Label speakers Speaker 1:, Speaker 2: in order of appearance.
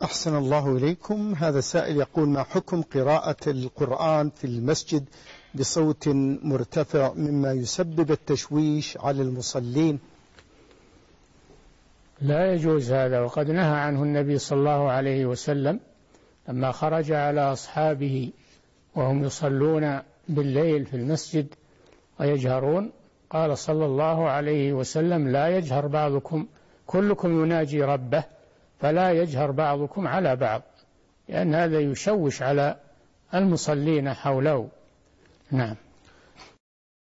Speaker 1: أحسن الله إليكم. هذا سائل يقول: ما حكم قراءة القرآن في المسجد بصوت مرتفع مما يسبب التشويش على المصلين؟
Speaker 2: لا يجوز هذا، وقد نهى عنه النبي صلى الله عليه وسلم لما خرج على أصحابه وهم يصلون بالليل في المسجد ويجهرون، قال صلى الله عليه وسلم: لا يجهر بعضكم، كلكم يناجي ربه، فلا يجهر بعضكم على بعض، لأن هذا يشوش على المصلين حوله. نعم.